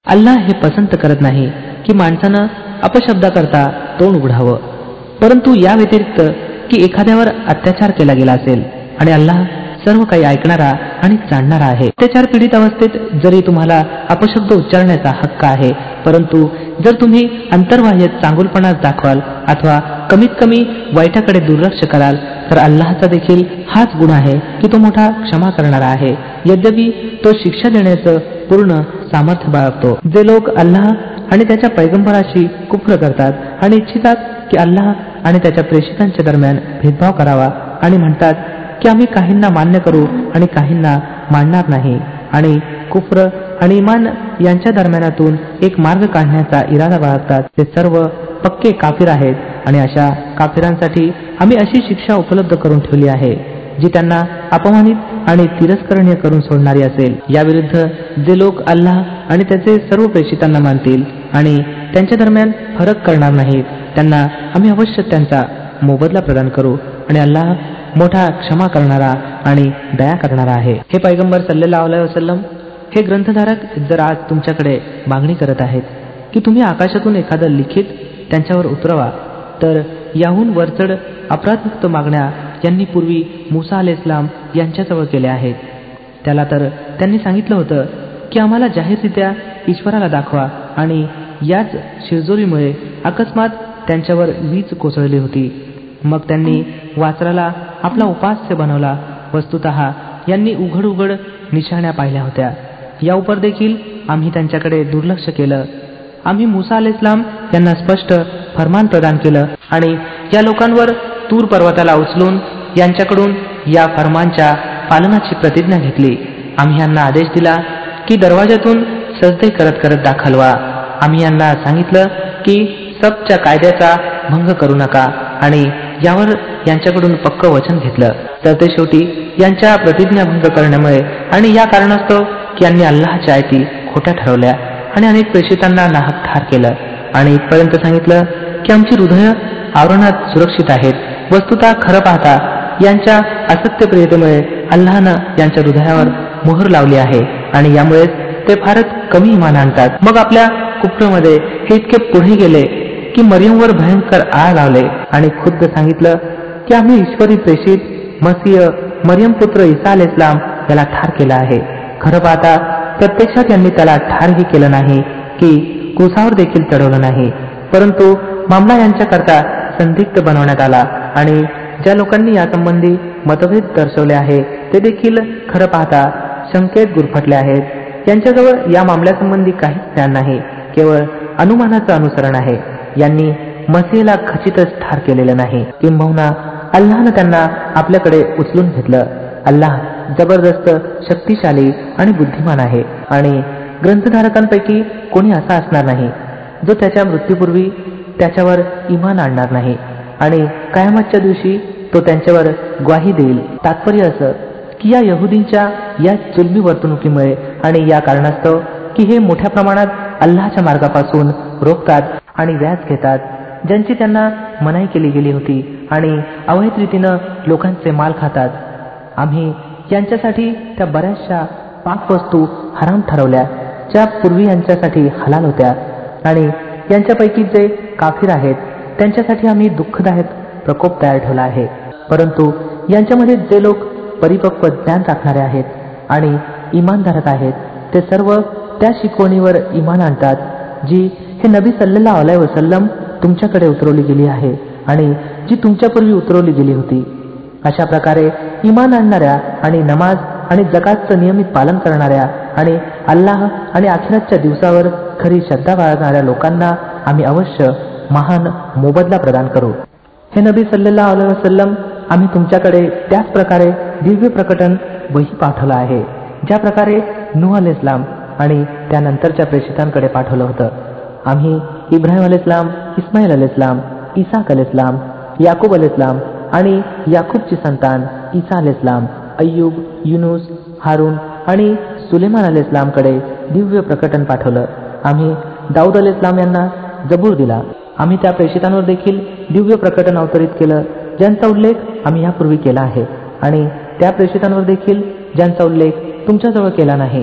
अल्लाह हे पसंत करत नाही की माणसानं अपशब्दाकरता तोंड उघडावं, परंतु या व्यतिरिक्त की एखाद्यावर अत्याचार केला गेला असेल. आणि अल्लाह सर्व काही ऐकणारा आणि जाणणारा आहे. अत्याचार पीडित अवस्थेत जरी तुम्हाला अपशब्द उच्चारण्याचा हक्क आहे, परंतु जर तुम्ही अंतर्बाह्य चांगुलपणा दाखवाल अथवा कमीत कमी वाईटाकडे दुर्लक्ष कराल तर अल्लाहचा देखील हाच गुण आहे की तो मोठा क्षमा करणारा आहे. यद्यपि तो शिक्षा देण्याचं पूर्ण सामर्थ्य बाळगतो. जे लोक अल्लाह आणि त्याच्या पैगंबराशी कुफ्र करतात आणि इच्छितात की अल्लाह आणि त्याच्या प्रेषितांच्या दरम्यान भेदभाव करावा आणि म्हणतात की आम्ही काहींना मान्य करू आणि काहींना मानणार नाही आणि कुफ्र आणि इमान यांच्या दरम्यानातून एक मार्ग काढण्याचा इरादा बाळगतात, ते सर्व पक्के काफिर आहेत. आणि अशा काफिरांसाठी आम्ही अशी शिक्षा उपलब्ध करून ठेवली आहे जी त्यांना अपमानित आणि तिरस्करणीय करून सोडणारी असेल. याविरुद्ध जे लोक अल्लाह आणि त्याचे सर्व प्रेषितांना मानतील आणि त्यांच्या दरम्यान फरक करणार नाहीत, त्यांना आम्ही अवश्य त्यांचा मोबदला प्रदान करू आणि अल्लाह मोठा क्षमा करणारा आणि दया करणारा आहे. हे पैगंबर सल्लल्लाहु अलैहि वसल्लम, हे ग्रंथधारक जर आज तुमच्याकडे मागणी करत आहेत की तुम्ही आकाशातून एखादं लिखित त्यांच्यावर उतरवा, तर याहून वरचढ अपराधमुक्त मागण्या यांनी पूर्वी मुसा अलैहिस्सलाम यांच्याजवळ केल्या आहेत. त्याला तर त्यांनी सांगितलं होतं की आम्हाला जाहीररित्या ईश्वराला दाखवा, आणि याच शिरजोरीमुळे अकस्मात त्यांच्यावर वीज कोसळली होती. मग त्यांनी वासराला आपला उपास्य बनवला. वस्तुतः यांनी उघड उघड निशाण्या पाहिल्या होत्या. या उपर देखील आम्ही त्यांच्याकडे दुर्लक्ष केलं. आम्ही मुसा अलैहिस्सलाम यांना स्पष्ट फरमान प्रदान केलं आणि या लोकांवर तूर पर्वताला उचलून यांच्याकडून या फरमानच्या पालनाची प्रतिज्ञा घेतली. आम्ही यांना आदेश दिला की दरवाजातून सजदे करत करत दाखल व्हा. आम्ही यांना सांगितलं की सबच्या कायद्याचा भंग करू नका आणि यावर यांच्याकडून पक्क वचन घेतलं. तर ते शेवटी यांच्या प्रतिज्ञाभंग करण्यामुळे आणि या कारणास्तव की यांनी अल्लाहच्या आयती खोट्या ठरवल्या आणि अनेक प्रेषितांना नाहक ठार केलं आणि इथपर्यंत सांगितलं की आमची हृदय आवरणात सुरक्षित आहेत. वस्तुतः खरं पाहता यांच्या असत्यप्रियतेमुळे अल्लाहनं यांच्या हृदयावर मोहर लावली आहे आणि यामुळेच ते फारच कमी इमान आणतात. मग आपल्या कुफ्रमध्ये हे इतके पुढे गेले की मरियमवर भयंकर आळ लावले आणि खुद्द सांगितलं की आम्ही ईश्वरी प्रेषित मसीह मरियम पुत्र ईसा अलैहिस्सलाम याला ठार केला आहे. खरं पाहता प्रत्यक्षात यांनी त्याला ठारही केलं नाही की क्रूसावर देखील चढवलं नाही, परंतु मामला यांच्याकरता संदिग्ध बनवण्यात आला. आणि ज्या लोकांनी यासंबंधी मतभेद दर्शवले आहे ते देखील खरं पाहता शंकेत गुरफटले आहेत. यांच्याजवळ या मामल्यासंबंधी काहीच ज्ञान नाही, केवळ अनुमानाचं अनुसरण आहे. यांनी मसीहला खचितच ठार केलेलं नाही, किंबहुना अल्लाहनं त्यांना आपल्याकडे उचलून घेतलं. अल्लाह जबरदस्त शक्तिशाली आणि बुद्धिमान आहे आणि ग्रंथधारकांपैकी कोणी असा असणार नाही जो त्याच्या मृत्यूपूर्वी त्याच्यावर इमान आणणार नाही आणि कयामतच्या दिवशी तो त्यांच्यावर ग्वाही देईल. तात्पर्य असं की या यहुदींच्या या जुलमी वर्तणुकीमुळे आणि या कारणास्तव की हे मोठ्या प्रमाणात अल्लाहच्या मार्गापासून रोखतात आणि व्याज घेतात, ज्यांची त्यांना मनाई केली गेली होती, आणि अवैध रीतीनं लोकांचे माल खातात. आम्ही यांच्यासाठी त्या बऱ्याचशा पाक वस्तू हराम ठरवल्या ज्या पूर्वी यांच्यासाठी हलाल होत्या, आणि यांच्यापैकी जे काफिर आहेत त्यांच्यासाठी आम्ही दुःखदायक प्रकोप तयार ठेवला आहे. परंतु यांच्यामध्ये जे लोक परिपक्व ज्ञान राखणारे आहेत आणि इमानधारक आहेत ते सर्व त्या शिकवणीवर इमान आणतात जी हे नबी सल्लल्लाहु अलैहि वसल्लम तुमच्याकडे उतरवली गेली आहे आणि जी तुमच्यापूर्वी उतरवली गेली होती. अशा प्रकारे इमान आणणाऱ्या आणि नमाज आणि जकातचं नियमित पालन करणाऱ्या आणि अल्लाह आणि आखिरातच्या दिवसावर खरी श्रद्धा बाळगणाऱ्या लोकांना आम्ही अवश्य महान मोबदला प्रदान करू. हे नबी सल्लल्लाहु अलैहि वसल्लम, आम्ही तुमच्याकडे त्याच प्रकारे दिव्य प्रकटन वही पाठवलं आहे ज्या प्रकारे नूह अलैहिस्सलाम आणि त्यानंतरच्या प्रेषितांकडे पाठवलं होतं. आम्ही इब्राहिम अलैहिस्सलाम, इस्माईल अलैहिस्सलाम, इसाक अलैहिस्सलाम, याकूब अलैहिस्सलाम आणि याकूबची संतान ईसा अलैहिस्सलाम, अय्यूब, युनुस, हारून आणि सुलेमान अलैहिस्सलामकडे दिव्य प्रकटन पाठवलं. आम्ही दाऊद अलैहिस्सलाम यांना जबूर दिला. आम्ही त्या प्रेषितांवर देखील दिव्य प्रकटन अवतरित केलं ज्यांचा उल्लेख आम्ही यापूर्वी केला आहे, आणि त्या प्रेषितांवर देखील ज्यांचा उल्लेख तुमच्याजवळ केला नाही.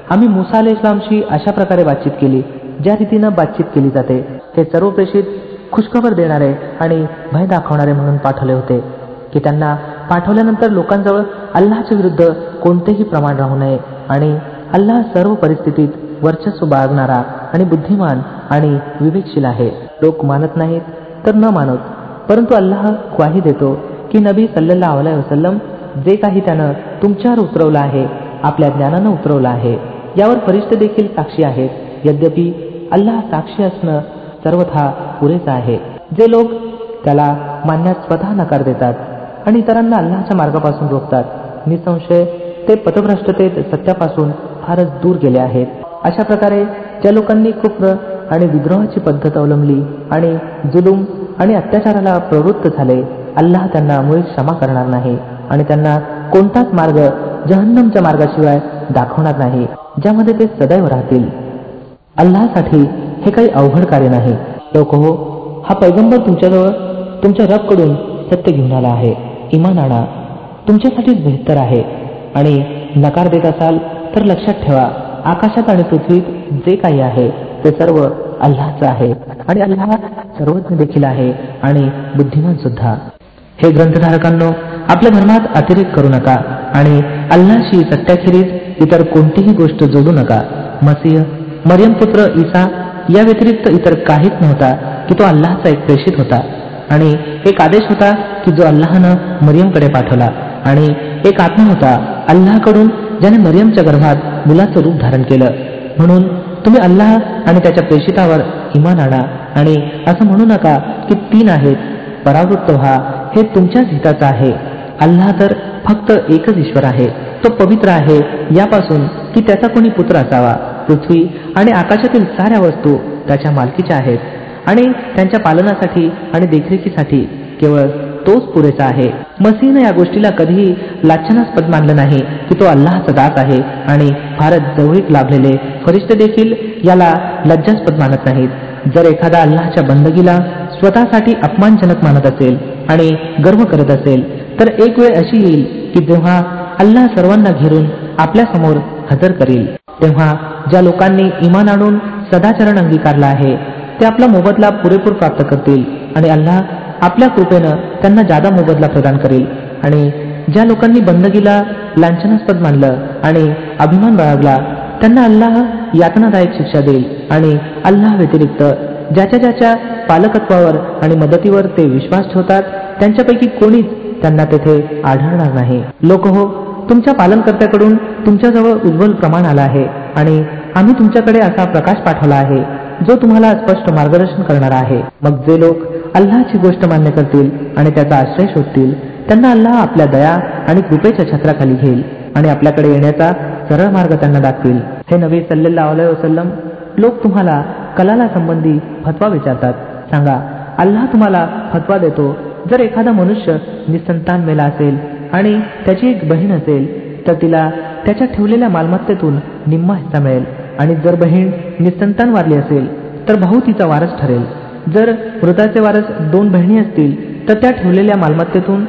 आम्ही मुसा अलैहिस्सलामशी अशा प्रकारे बातचीत केली ज्या रीतीनं बातचीत केली जाते. हे सर्व प्रेषित खुशखबर देणारे आणि भय दाखवणारे म्हणून पाठवले होते की त्यांना पाठवल्यानंतर लोकांजवळ अल्लाहच्या विरुद्ध कोणतेही प्रमाण राहू नये आणि अल्लाह सर्व परिस्थितीत वर्चस्व बाळगणारा आणि बुद्धिमान आणि विवेकशील आहे. लोक मानत नाहीत तर न मानत, परंतु अल्लाह ग्वाही देतो की नबी सल्लल्लाहु अलैहि वसल्लम जे काही त्यानं तुमच्यावर उतरवलं आहे आपल्या ज्ञानानं उतरवलं आहे यावर फरिश्ते देखील साक्षी आहेत. यद्यपि अल्लाह साक्षी असणं सर्वथा पुरेसं आहे. जे लोक त्याला मानण्यास स्वतः नकार देतात आणि इतरांना अल्लाहच्या मार्गापासून रोखतात, निसंशय ते पथभ्रष्टतेत सत्यापासून फारच दूर गेले आहेत. अशा प्रकारे ज्या लोकांनी कुफ्र आणि विद्रोहाची पद्धत अवलंबली आणि जुलूम आणि अत्याचाराला प्रवृत्त झाले, अल्लाह त्यांना मुळीच क्षमा करणार नाही आणि त्यांना कोणताच मार्ग जहन्नमच्या मार्गाशिवाय दाखवणार नाही ज्यामध्ये ते सदैव राहतील. अल्लाहसाठी हे काही अवघड कार्य नाही. लोक हो, हा पैगंबर तुमच्याजवळ तुमच्या रबकडून सत्य घेऊन आला आहे, इमान आणा, तुमच्यासाठीच बेहतर आहे. आणि नकार देत असाल तर लक्षात ठेवा, आकाशात आणि पृथ्वीत जे काही आहे ते सर्व अल्लाहचं आहे आणि अल्लाह सर्वज्ञ देखील आहे आणि बुद्धिमान सुद्धा. हे ग्रंथधारकांनो, आपल्या धर्मात अतिरेक करू नका आणि अल्लाहशी सत्याखेरीज इतर कोणतीही गोष्ट जोडू नका. मसीह, मरियम पुत्र ईसा या व्यतिरिक्त इतर काहीच नव्हता की तो अल्लाहचा एक प्रेषित होता आणि एक आदेश होता की जो अल्लाहनं मरियमकडे पाठवला आणि एक आत्मा होता अल्लाहकडून ज्याने मरियमच्या गर्भात मुलाचं रूप धारण केलं. म्हणून तुम्ही अल्लाह आणि त्याच्या प्रेषितावर इमान आणा आणि असं म्हणू नका की 3 आहेत. परावृत्त व्हा, हे तुमच्याच हिताचं आहे. अल्लाह तर फक्त एकच ईश्वर आहे. तो पवित्र आहे यापासून की त्याचा कोणी पुत्र असावा. पृथ्वी आणि आकाशातील साऱ्या वस्तू त्याच्या मालकीच्या आहेत आणि त्यांच्या पालनासाठी आणि देखरेखीसाठी केवळ तोच पुरेसा आहे. मसीहने या गोष्टीला कधीही लाछनास्पद मानलं नाही की तो अल्लाहचा दास आहे आणि फारच जवळीक लाभलेले फरिश्ते देखील याला लज्जास्पद मानत नाहीत. जर एखादा अल्लाहच्या बंदगीला स्वतःसाठी अपमानजनक मानत असेल आणि गर्व करत असेल तर एक वेळ अशी येईल की जेव्हा अल्लाह सर्वांना घेरून आपल्या समोर हजर करील, तेव्हा ज्या लोकांनी इमान आणून सदाचरण अंगीकारला आहे ते आपला मोबदला पुरेपूर प्राप्त करतील आणि अल्लाह आपल्या कृपेनं त्यांना जादा मोबदला प्रदान करेल. आणि ज्या लोकांनी बंदगीला लांछनास्पद मानलं आणि अभिमान बाळगला त्यांना अल्लाह यातनादायक शिक्षा देईल. आणि अल्लाह व्यतिरिक्त ज्याच्या पालकत्वावर आणि मदतीवर ते विश्वास ठेवतात त्यांच्यापैकी कोणीच त्यांना तेथे आढळणार नाही. लोक हो, तुमच्या पालनकर्त्याकडून तुमच्याजवळ उज्ज्वल प्रमाण आलं आहे आणि आम्ही तुमच्याकडे असा प्रकाश पाठवला आहे जो तुम्हाला स्पष्ट मार्गदर्शन करणार आहे. मग जे लोक अल्लाहची गोष्ट मान्य करतील आणि त्याचा आश्रय शोधतील त्यांना अल्लाह आपल्या दया आणि कृपेच्या छत्राखाली घेईल आणि आपल्याकडे येण्याचा सरळ मार्ग त्यांना दाखवेल. हे नबी सल्लल्लाहु अलैहि वसल्लम, लोक तुम्हाला कलाला संबंधी फतवा विचारतात. सांगा, अल्लाह तुम्हाला फतवा देतो. जर एखादा मनुष्य निसंतान मेला असेल आणि त्याची एक बहीण असेल तर तिला त्याच्या ठेवलेल्या मालमत्तेतून निम्मा हिस्सा मिळेल. आणि जर बहीण निसंतान वारली असेल तर भाऊ तिचा वारस ठरेल. जर मृताचे वारस 2 बहिणी असतील तर त्या ठेवलेल्या मालमत्तेतून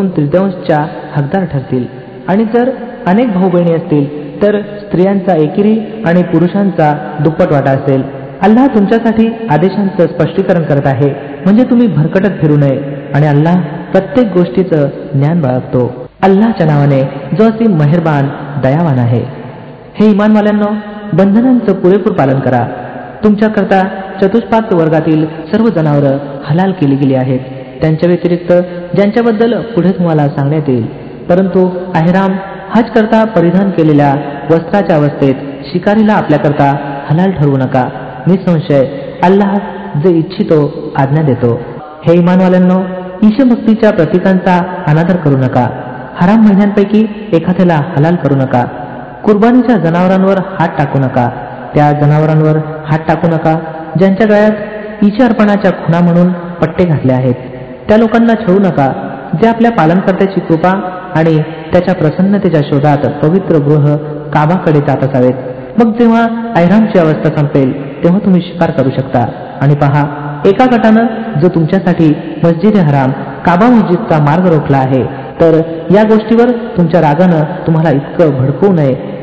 2/3 हकदार ठरतील. आणि जर अनेक भाऊ बहिणी असतील तर स्त्रियांचा एकेरी आणि पुरुषांचा दुप्पट वाटा असेल. अल्लाह तुमच्यासाठी आदेशांचं स्पष्टीकरण करत आहे म्हणजे तुम्ही भरकटत फिरू नये आणि अल्लाह प्रत्येक गोष्टीचं ज्ञान बाळगतो. अल्लाहच्या नावाने जो असीम मेहरबान दयावान आहे. हे इमानवाल्यांनो, बंधनांचं पुरेपूर पालन करा. तुमच्याकरता चतुष्पाद वर्गातील सर्व जनावरं हलाल केली गेली आहेत, त्यांच्या व्यतिरिक्त ज्यांच्याबद्दल पुढे तुम्हाला सांगण्यात येईल. परंतु अहराम हज करता परिधान केलेल्या वस्त्राच्या अवस्थेत शिकारीला आपल्याकरता हलाल ठरवू नका. निसंशय अल्लाह जे इच्छितो आज्ञा देतो. हे इमानवाल्यांनो, ईशभक्तीच्या प्रतीकांचा अनादर करू नका. हराम महिन्यांपैकी एखाद्याला हलाल करू नका. कुर्बानीच्या जनावरांवर हात टाकू नका. त्या जनावरांवर हात टाकू नका ज्यांच्या गळ्यात ईश अर्पणाच्या खुणा म्हणून पट्टे घातले आहेत. त्या लोकांना छळू नका जे आपल्या पालनकर्त्याची कृपा आणि त्याच्या प्रसन्नतेच्या शोधात पवित्र गृह काबाकडे जात असावेत. मग जेव्हा ऐरामची अवस्था संपेल तेव्हा तुम्ही शिकार करू शकता. आणि पहा, एका गटानं जो तुमच्यासाठी मस्जिद हराम काबा मस्जिदचा मार्ग रोखला आहे तर या गोष्टीवर तुमच्या रागानं तुम्हाला इतकं भडकवू नये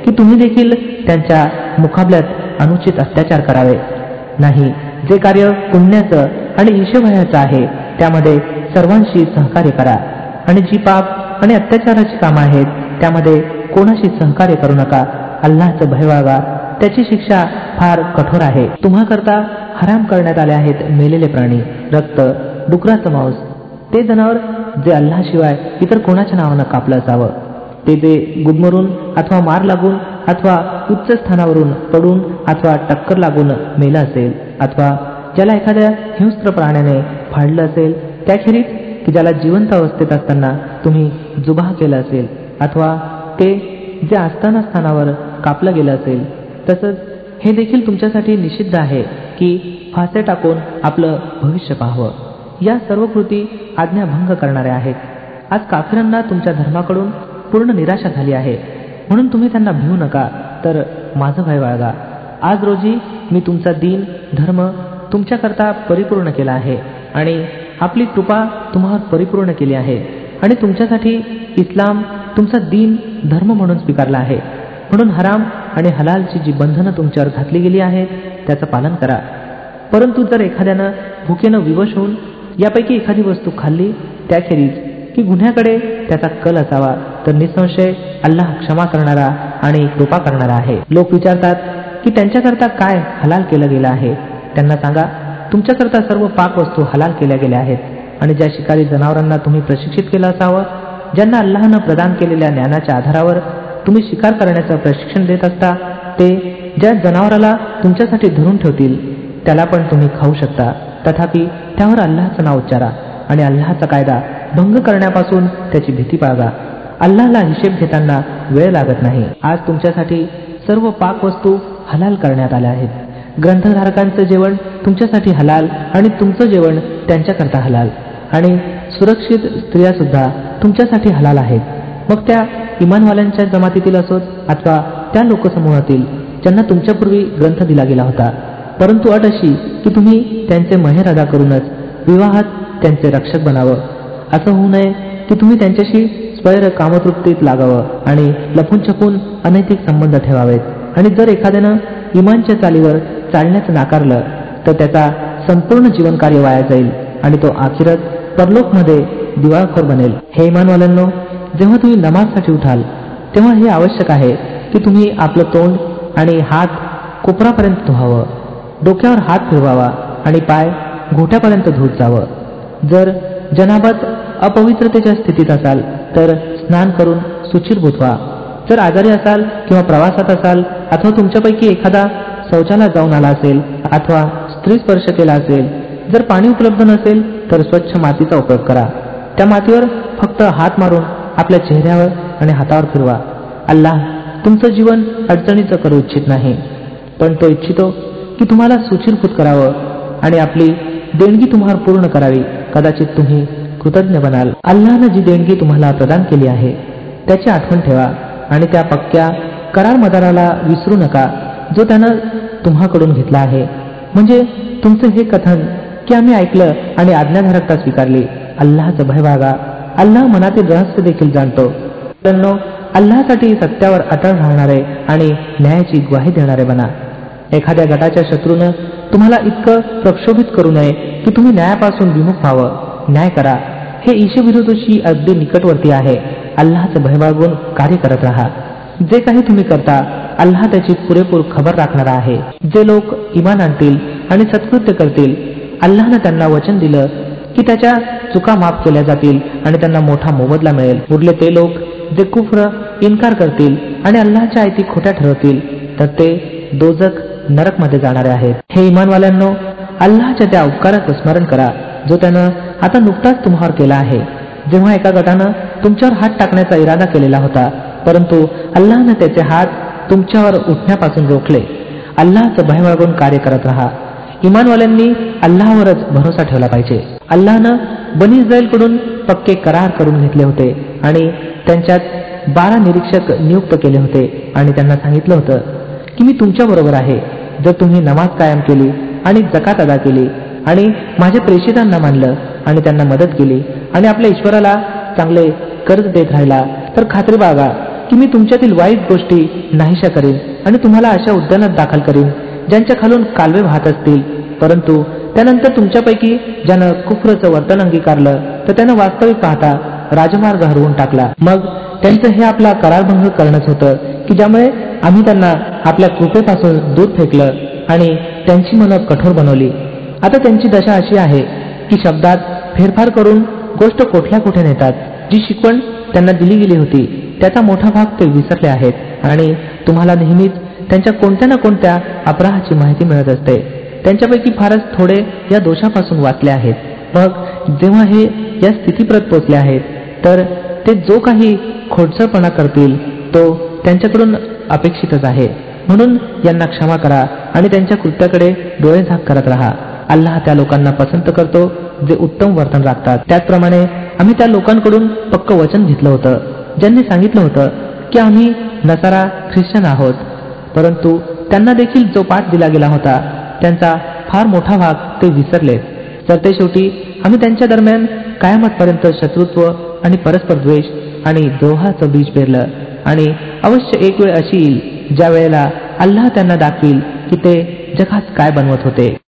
की तुम्ही देखील त्यांच्या मुकाबल्यात अनुचित अत्याचार करावे. नाही, जे कार्य पुण्याचं आणि ईशभयाचं आहे त्यामध्ये सर्वांशी सहकार्य करा, आणि जी पाप आणि अत्याचाराची कामं आहेत त्यामध्ये कोणाशी सहकार्य करू नका. अल्लाहचं भय बाळगा, त्याची शिक्षा फार कठोर आहे. तुम्हाकरता हराम करण्यात आले आहेत मेलेले प्राणी, रक्त, डुकराचं मांस, ते जनावर जे अल्लाशिवाय इतर कोणाच्या नावानं कापलं असावं, ते जे गुदमरून अथवा मार लागून अथवा उच्च स्थानावरून पडून अथवा टक्कर लागून मेलं असेल, अथवा ज्याला एखाद्या हिंस्त्र प्राण्याने फाडलं असेल, त्याखेरीज की ज्याला जिवंत अवस्थेत असताना तुम्ही जुबाह केलं असेल, अथवा ते जे असताना स्थानावर कापलं गेलं असेल. तसंच हे देखील तुमच्यासाठी निषिद्ध आहे की फासे टाकून आपलं भविष्य पाहावं. या सर्व कृती आज्ञाभंग करणाऱ्या आहेत. आज काफिरांना तुमच्या धर्माकडून पूर्ण निराशा झाली आहे, म्हणून तुम्ही त्यांना भिवू नका, तर माझं भय बाळगा. आज रोजी मी तुमचा दीन धर्म तुमच्याकरता परिपूर्ण केला आहे आणि आपली कृपा तुम्हावर परिपूर्ण केली आहे, आणि तुमच्यासाठी इस्लाम तुमचा दीन धर्म म्हणून स्वीकारला आहे. म्हणून हराम आणि हलालची जी बंधनं तुमच्यावर घातली गेली आहेत त्याचं पालन करा. परंतु जर एखाद्यानं भुकेनं विवश होऊन यापैकी एखादी वस्तू खाल्ली त्याखेरीज की गुन्ह्याकडे त्याचा कल असावा, तर निसंशय अल्लाह क्षमा करणारा आणि कृपा करणारा आहे. लोक विचारतात की त्यांच्याकरता काय हलाल केलं गेलं आहे. त्यांना सांगा, तुमच्याकरता सर्व पाक वस्तू हलाल केल्या गेल्या आहेत, आणि ज्या शिकारी जनावरांना तुम्ही प्रशिक्षित केलं असावं, ज्यांना अल्लाहनं प्रदान केलेल्या ज्ञानाच्या आधारावर तुम्ही शिकार करण्याचं प्रशिक्षण देत असता, ते ज्या जनावराला तुमच्यासाठी धरून ठेवतील त्याला पण तुम्ही खाऊ शकता. तथापि त्यावर अल्लाहचं नाव उच्चारा आणि अल्लाहचा कायदा भंग करण्यापासून त्याची भीती बाळगा. अल्लाहला हिशेब घेताना वेळ लागत नाही. आज तुमच्यासाठी सर्व पाक वस्तू हलाल करण्यात आल्या आहेत. ग्रंथधारकांचं जेवण तुमच्यासाठी हलाल आणि तुमचं जेवण त्यांच्याकरता हलाल, आणि सुरक्षित स्त्रिया सुद्धा तुमच्यासाठी हलाल आहेत. मग त्या इमानवाल्यांच्या जमातीतील असोत अथवा त्या लोकसमूहातील ज्यांना तुमच्यापूर्वी ग्रंथ दिला गेला होता. परंतु अट अशी की तुम्ही त्यांचे महेर अदा करूनच विवाहात त्यांचे रक्षक बनावं. असं होऊ नये की तुम्ही त्यांच्याशी स्वैर कामतृप्तीत लागावं आणि लपून छपून अनैतिक संबंध ठेवावेत. आणि जर एखाद्यानं इमानच्या चालीवर चालण्याचं नाकारलं तर त्याचा संपूर्ण जीवनकार्य वाया जाईल आणि तो आखिरत परलोकमध्ये दिवाळखोर बनेल. हे इमानवाल्यांनो, जेव्हा तुम्ही नमाजसाठी उठाल तेव्हा हे आवश्यक आहे की तुम्ही आपलं तोंड आणि हात कोपरापर्यंत धुवावं, डोक्यावर हात फिरवावा आणि पाय घोट्यापर्यंत धुत जावं. जर जनाबत अपवित्रतेच्या स्थितीत असाल तर स्नान करून सुचिरभूत व्हा. जर आजारी असाल किंवा प्रवासात असाल अथवा तुमच्यापैकी एखादा शौचाला जाऊन आला असेल अथवा स्त्री स्पर्श केला असेल, जर पाणी उपलब्ध नसेल तर स्वच्छ मातीचा उपयोग करा. त्या मातीवर फक्त हात मारून आपल्या चेहऱ्यावर आणि हातावर फिरवा. अल्लाह तुमचं जीवन अडचणीचं करू इच्छित नाही, पण तो इच्छितो की तुम्हाला सुचिरभूत करावं आणि आपली देणगी तुम्हाला पूर्ण करावी. कदाचित तुम्ही कृतज्ञ बनाल. अल्लाहनं जी देणगी तुम्हाला प्रदान केली आहे त्याची आठवण ठेवा आणि त्या पक्क्या करार मदाराला विसरू नका जो त्यानं तुम्हाकडून घेतला आहे. म्हणजे तुमचं हे कथन की आम्ही ऐकलं आणि आज्ञाधारकता स्वीकारली. अल्लाहचं भय बाळगा. अल्लाह मनातील रहस्य देखील जाणतो. अल्लाहसाठी सत्यावर अटळ राहणारे आणि न्यायाची ग्वाही देणारे बना. एखाद्या गटाच्या शत्रूनं तुम्हाला इतकं प्रक्षोभित करू नये की तुम्ही न्यायापासून विमुख व्हावं. न्याय करा. हे ईशविरोधाशी अगदी निकटवर्ती आहे. अल्लाहचं भय बाळगून कार्य करत राहा. जे काही तुम्ही करता अल्लाह त्याची पुरेपूर खबर राखणारा आहे. जे लोक इमान आणतील आणि सत्कृत्य करतील, अल्लाहनं त्यांना वचन दिलं की त्याच्या चुका माफ केल्या जातील आणि त्यांना मोठा मोबदला मिळेल. उरले ते लोक जे कुफ्र इन्कार करतील आणि अल्लाहच्या आयती खोट्या ठरवतील तर ते दोजख नरकमध्ये जाणारे आहेत. हे इमानवाल्यांनो, अल्लाहच्या त्या उपकाराचं स्मरण करा जो त्यानं आता नुकताच तुम्हावर केला आहे. जेव्हा एका गटानं तुमच्यावर हात टाकण्याचा इरादा केलेला होता, परंतु अल्लाहनं त्याचे हात तुमच्यावर उठण्यापासून रोखले. अल्लाहचं भय बाळगून कार्य करत राहा. इमानवाल्यांनी अल्लाहवरच भरोसा ठेवला पाहिजे. अल्लाहनं बनी इस्रायलकडून पक्के करार करून घेतले होते आणि त्यांच्यात 12 निरीक्षक नियुक्त केले होते आणि त्यांना सांगितलं होतं की मी तुमच्या बरोबर आहे. जर तुम्ही नमाज कायम केली आणि जकात अदा केली आणि माझ्या प्रेषितांना मानलं आणि त्यांना मदत केली आणि आपल्या ईश्वराला चांगले कर्ज देत राहिला तर खात्री बाळगा की मी तुमच्यातील वाईट गोष्टी नाहीशा करीन आणि तुम्हाला अशा उद्यानात दाखल करीन ज्यांच्या खालून कालवे वाहत असतील, परंतु त्यानंतर तुमच्यापैकी ज्यानं कुफ्रचं वर्तन अंगीकारलं तर त्यानं वास्तविक पाहता राजमार्ग हरवून टाकला. मग त्यांचं हे आपला करारभंग करणंच होतं की ज्यामुळे आम्ही त्यांना आपल्या कृपेपासून दूर फेकलं आणि त्यांची मनं कठोर बनवली. आता त्यांची दशा अशी आहे की शब्दात फेरफार करून गोष्ट कुठल्या कुठे नेतात. जी शिकवण त्यांना दिली गेली होती त्याचा मोठा भाग ते विसरले आहेत आणि तुम्हाला नेहमीच त्यांच्या कोणत्या ना कोणत्या अपराहाची माहिती मिळत असते. त्यांच्यापैकी फारच थोडे या दोषापासून वाचले आहेत. मग जेव्हा हे या स्थितीप्रत पोचले आहेत तर ते जो काही खोडसळपणा करतील तो त्यांच्याकडून अपेक्षितच आहे. म्हणून यांना क्षमा करा आणि त्यांच्या कृत्याकडे डोळे झाक करत राहा. अल्लाह त्या लोकांना पसंत करतो जे उत्तम वर्तन राखतात. त्याचप्रमाणे आम्ही त्या लोकांकडून पक्क वचन घेतलं होतं ज्यांनी सांगितलं होतं की आम्ही नसारा ख्रिश्चन आहोत, परंतु त्यांना देखील जो पाठ दिला गेला होता त्यांचा फार मोठा भाग ते विसरले. तर ते शेवटी आम्ही त्यांच्या दरम्यान कायमतपर्यंत शत्रुत्व आणि परस्पर द्वेष आणि द्रोहाचं बीज पेरलं आणि अवश्य एक वेळ अशी येईल ज्या वेळेला अल्लाह त्यांना दाखवील की ते जगात काय बनवत होते.